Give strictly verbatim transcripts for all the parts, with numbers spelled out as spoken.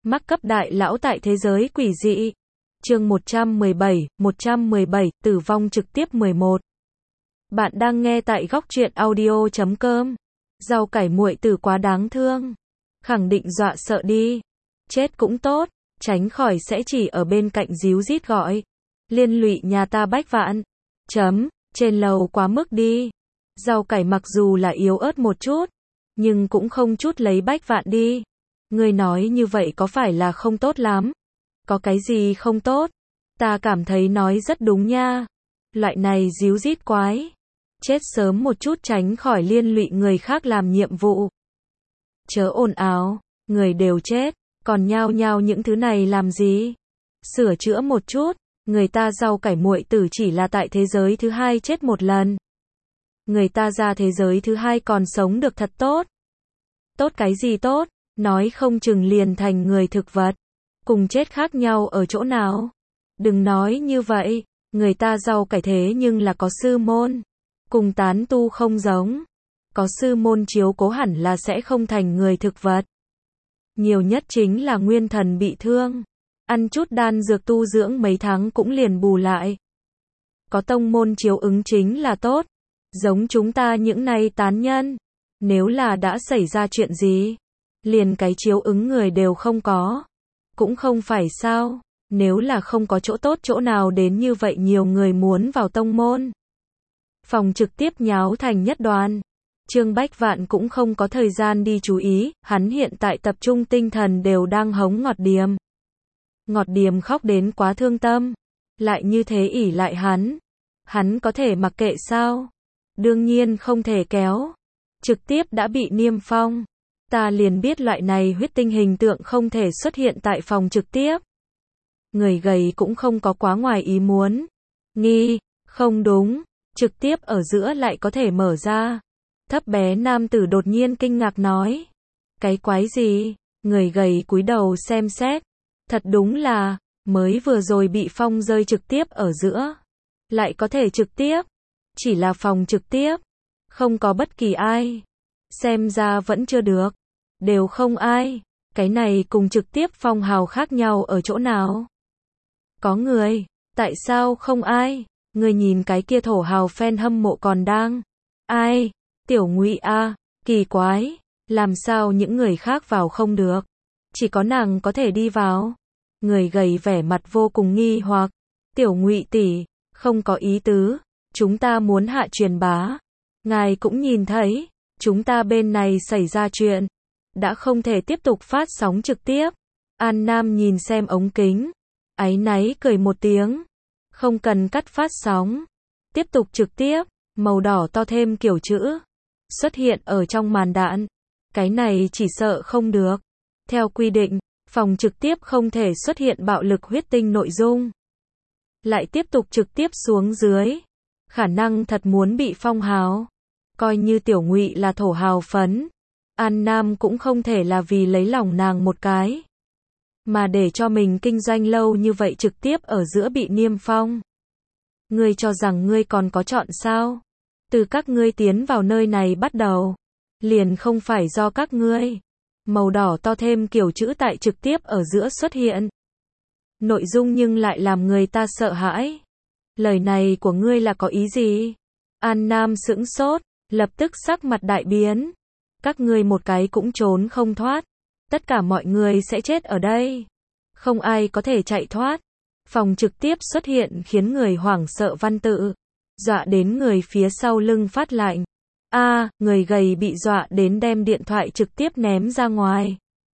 Mắc cấp đại lão tại thế giới quỷ dị. Chương một trăm mười bảy, một trăm mười bảy, tử vong trực tiếp mười một. Bạn đang nghe tại góc truyện audio chấm com. Rau cải muội tử quá đáng thương. Khẳng định dọa sợ đi. Chết cũng tốt, tránh khỏi sẽ chỉ ở bên cạnh díu dít gọi. Liên lụy nhà ta bách vạn. Chấm, trên lầu quá mức đi. Rau cải mặc dù là yếu ớt một chút, nhưng cũng không chút lấy bách vạn đi. Ngươi nói như vậy có phải là không tốt lắm? Có cái gì không tốt? Ta cảm thấy nói rất đúng nha. Loại này díu dít quái. Chết sớm một chút tránh khỏi liên lụy người khác làm nhiệm vụ. Chớ ồn ào, người đều chết, còn nhao nhao những thứ này làm gì? Sửa chữa một chút, người ta rau cải muội tử chỉ là tại thế giới thứ hai chết một lần. Người ta ra thế giới thứ hai còn sống được thật tốt. Tốt cái gì tốt? Nói không chừng liền thành người thực vật. Cùng chết khác nhau ở chỗ nào? Đừng nói như vậy, người ta rau cải thế nhưng là có sư môn. Cùng tán tu không giống. Có sư môn chiếu cố hẳn là sẽ không thành người thực vật. Nhiều nhất chính là nguyên thần bị thương. Ăn chút đan dược tu dưỡng mấy tháng cũng liền bù lại. Có tông môn chiếu ứng chính là tốt. Giống chúng ta những này tán nhân. Nếu là đã xảy ra chuyện gì, liền cái chiếu ứng người đều không có. Cũng không phải sao, nếu là không có chỗ tốt chỗ nào đến như vậy nhiều người muốn vào tông môn. Phòng trực tiếp nháo thành nhất đoàn. Trương Bách Vạn cũng không có thời gian đi chú ý, hắn hiện tại tập trung tinh thần đều đang hống Ngọt Điềm. Ngọt Điềm khóc đến quá thương tâm, lại như thế ỷ lại hắn. Hắn có thể mặc kệ sao? Đương nhiên không thể kéo. Trực tiếp đã bị niêm phong. Ta liền biết loại này huyết tinh hình tượng không thể xuất hiện tại phòng trực tiếp. Người gầy cũng không có quá ngoài ý muốn. Nghi, không đúng, trực tiếp ở giữa lại có thể mở ra. Thấp bé nam tử đột nhiên kinh ngạc nói. Cái quái gì? Người gầy cúi đầu xem xét. Thật đúng là, mới vừa rồi bị phong rơi trực tiếp ở giữa. Lại có thể trực tiếp. Chỉ là phòng trực tiếp. Không có bất kỳ ai. Xem ra vẫn chưa được. Đều không ai. Cái này cùng trực tiếp phong hào khác nhau ở chỗ nào? Có người. Tại sao không ai? Người nhìn cái kia thổ hào fan hâm mộ còn đang. Ai? Tiểu Ngụy a, kỳ quái. Làm sao những người khác vào không được? Chỉ có nàng có thể đi vào. Người gầy vẻ mặt vô cùng nghi hoặc. Tiểu Ngụy tỷ, không có ý tứ. Chúng ta muốn hạ truyền bá. Ngài cũng nhìn thấy. Chúng ta bên này xảy ra chuyện. Đã không thể tiếp tục phát sóng trực tiếp. An Nam nhìn xem ống kính. Áy náy cười một tiếng. Không cần cắt phát sóng. Tiếp tục trực tiếp. Màu đỏ to thêm kiểu chữ. Xuất hiện ở trong màn đạn. Cái này chỉ sợ không được. Theo quy định, phòng trực tiếp không thể xuất hiện bạo lực huyết tinh nội dung. Lại tiếp tục trực tiếp xuống dưới. Khả năng thật muốn bị phong hào. Coi như Tiểu Ngụy là thổ hào phấn. An Nam cũng không thể là vì lấy lòng nàng một cái. Mà để cho mình kinh doanh lâu như vậy trực tiếp ở giữa bị niêm phong. Ngươi cho rằng ngươi còn có chọn sao? Từ các ngươi tiến vào nơi này bắt đầu. Liền không phải do các ngươi. Màu đỏ to thêm kiểu chữ tại trực tiếp ở giữa xuất hiện. Nội dung nhưng lại làm người ta sợ hãi. Lời này của ngươi là có ý gì? An Nam sững sốt, lập tức sắc mặt đại biến. Các ngươi một cái cũng trốn không thoát. Tất cả mọi người sẽ chết ở đây. Không ai có thể chạy thoát. Phòng trực tiếp xuất hiện khiến người hoảng sợ văn tự. Dọa đến người phía sau lưng phát lạnh. A, à, người gầy bị dọa đến đem điện thoại trực tiếp ném ra ngoài.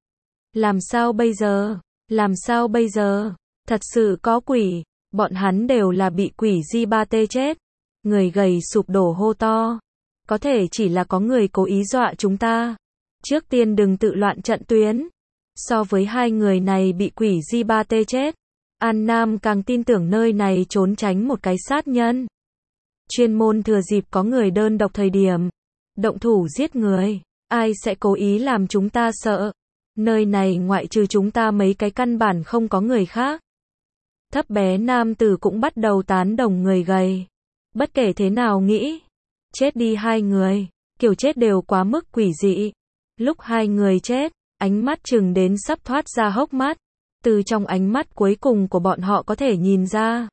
Làm sao bây giờ? Làm sao bây giờ? Thật sự có quỷ. Bọn hắn đều là bị quỷ di ba tê chết. Người gầy sụp đổ hô to. Có thể chỉ là có người cố ý dọa chúng ta. Trước tiên đừng tự loạn trận tuyến. So với hai người này bị quỷ di ba tê chết, An Nam càng tin tưởng nơi này trốn tránh một cái sát nhân. Chuyên môn thừa dịp có người đơn độc thời điểm. Động thủ giết người. Ai sẽ cố ý làm chúng ta sợ? Nơi này ngoại trừ chúng ta mấy cái căn bản không có người khác. Thấp bé nam tử cũng bắt đầu tán đồng người gầy. Bất kể thế nào nghĩ. Chết đi hai người. Kiểu chết đều quá mức quỷ dị. Lúc hai người chết, ánh mắt trừng đến sắp thoát ra hốc mắt. Từ trong ánh mắt cuối cùng của bọn họ có thể nhìn ra.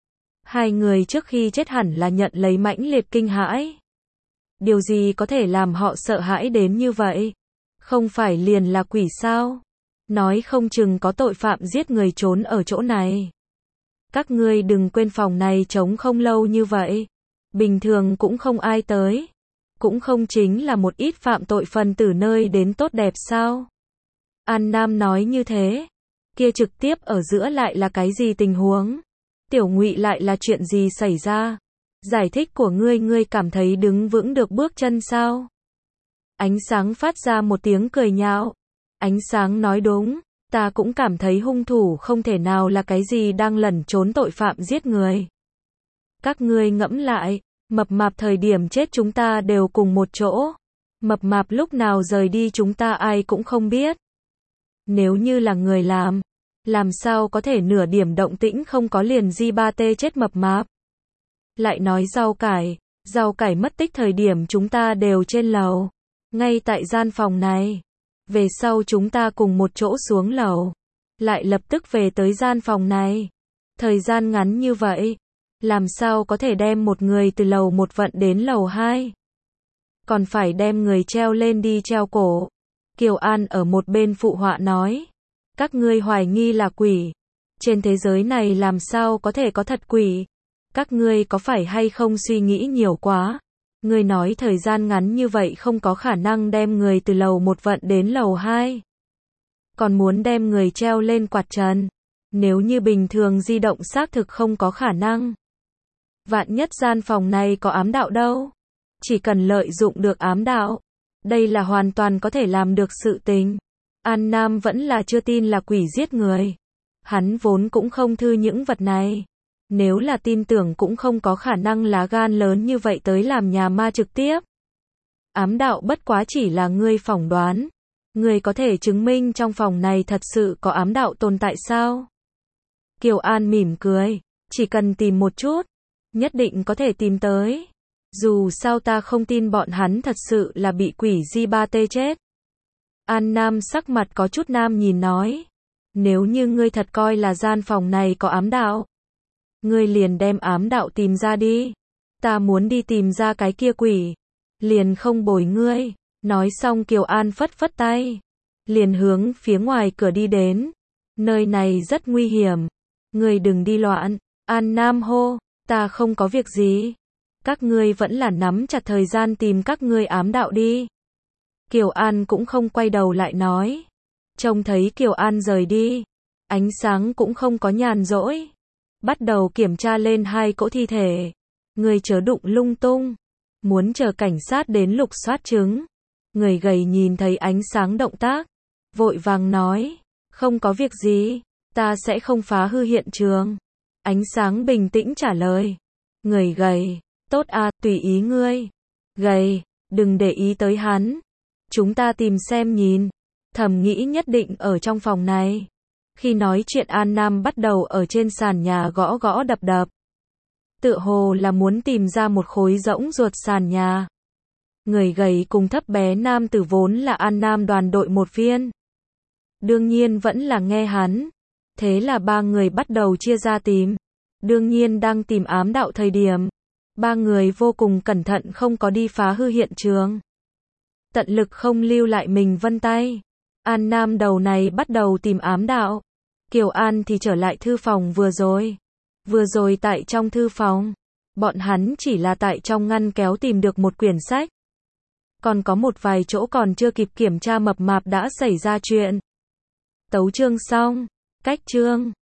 Hai người trước khi chết hẳn là nhận lấy mãnh liệt kinh hãi. Điều gì có thể làm họ sợ hãi đến như vậy? Không phải liền là quỷ sao? Nói không chừng có tội phạm giết người trốn ở chỗ này. Các ngươi đừng quên phòng này trống không lâu như vậy. Bình thường cũng không ai tới. Cũng không chính là một ít phạm tội phần tử nơi đến tốt đẹp sao? An Nam nói như thế. Kia trực tiếp ở giữa lại là cái gì tình huống? Tiểu Ngụy lại là chuyện gì xảy ra? Giải thích của ngươi ngươi cảm thấy đứng vững được bước chân sao? Ánh sáng phát ra một tiếng cười nhạo. Ánh sáng nói đúng, ta cũng cảm thấy hung thủ không thể nào là cái gì đang lẩn trốn tội phạm giết người. Các ngươi ngẫm lại, mập mạp thời điểm chết chúng ta đều cùng một chỗ. Mập mạp lúc nào rời đi chúng ta ai cũng không biết. Nếu như là người làm, làm sao có thể nửa điểm động tĩnh không có liền di ba tê chết mập mạp. Lại nói rau cải, rau cải mất tích thời điểm chúng ta đều trên lầu. Ngay tại gian phòng này. Về sau chúng ta cùng một chỗ xuống lầu. Lại lập tức về tới gian phòng này. Thời gian ngắn như vậy. Làm sao có thể đem một người từ lầu một vận đến lầu hai? Còn phải đem người treo lên đi treo cổ. Kiều An ở một bên phụ họa nói. Các ngươi hoài nghi là quỷ. Trên thế giới này làm sao có thể có thật quỷ? Các ngươi có phải hay không suy nghĩ nhiều quá? Ngươi nói thời gian ngắn như vậy không có khả năng đem người từ lầu một vận đến lầu hai. Còn muốn đem người treo lên quạt trần. Nếu như bình thường di động xác thực không có khả năng. Vạn nhất gian phòng này có ám đạo đâu. Chỉ cần lợi dụng được ám đạo. Đây là hoàn toàn có thể làm được sự tình. An Nam vẫn là chưa tin là quỷ giết người. Hắn vốn cũng không thư những vật này. Nếu là tin tưởng cũng không có khả năng lá gan lớn như vậy tới làm nhà ma trực tiếp. Ám đạo bất quá chỉ là ngươi phỏng đoán. Ngươi có thể chứng minh trong phòng này thật sự có ám đạo tồn tại sao? Kiều An mỉm cười. Chỉ cần tìm một chút. Nhất định có thể tìm tới. Dù sao ta không tin bọn hắn thật sự là bị quỷ di ba tê chết. An Nam sắc mặt có chút nam nhìn nói. Nếu như ngươi thật coi là gian phòng này có ám đạo. Ngươi liền đem ám đạo tìm ra đi. Ta muốn đi tìm ra cái kia quỷ. Liền không bồi ngươi. Nói xong Kiều An phất phất tay. Liền hướng phía ngoài cửa đi đến. Nơi này rất nguy hiểm. Ngươi đừng đi loạn. An Nam hô. Ta không có việc gì. Các ngươi vẫn là nắm chặt thời gian tìm các ngươi ám đạo đi. Kiều An cũng không quay đầu lại nói. Trông thấy Kiều An rời đi. Ánh sáng cũng không có nhàn rỗi. Bắt đầu kiểm tra lên hai cỗ thi thể. Người chớ đụng lung tung. Muốn chờ cảnh sát đến lục soát chứng. Người gầy nhìn thấy ánh sáng động tác. Vội vàng nói. Không có việc gì. Ta sẽ không phá hư hiện trường. Ánh sáng bình tĩnh trả lời. Người gầy. Tốt à, tùy ý ngươi. Gầy. Đừng để ý tới hắn. Chúng ta tìm xem nhìn. Thầm nghĩ nhất định ở trong phòng này. Khi nói chuyện An Nam bắt đầu ở trên sàn nhà gõ gõ đập đập. Tựa hồ là muốn tìm ra một khối rỗng ruột sàn nhà. Người gầy cùng thấp bé nam tử vốn là An Nam đoàn đội một viên. Đương nhiên vẫn là nghe hắn. Thế là ba người bắt đầu chia ra tìm. Đương nhiên đang tìm ám đạo thời điểm. Ba người vô cùng cẩn thận không có đi phá hư hiện trường. Tận lực không lưu lại mình vân tay. An Nam đầu này bắt đầu tìm ám đạo. Kiều An thì trở lại thư phòng vừa rồi. Vừa rồi tại trong thư phòng. Bọn hắn chỉ là tại trong ngăn kéo tìm được một quyển sách. Còn có một vài chỗ còn chưa kịp kiểm tra mập mạp đã xảy ra chuyện. Tấu chương xong. Cách chương.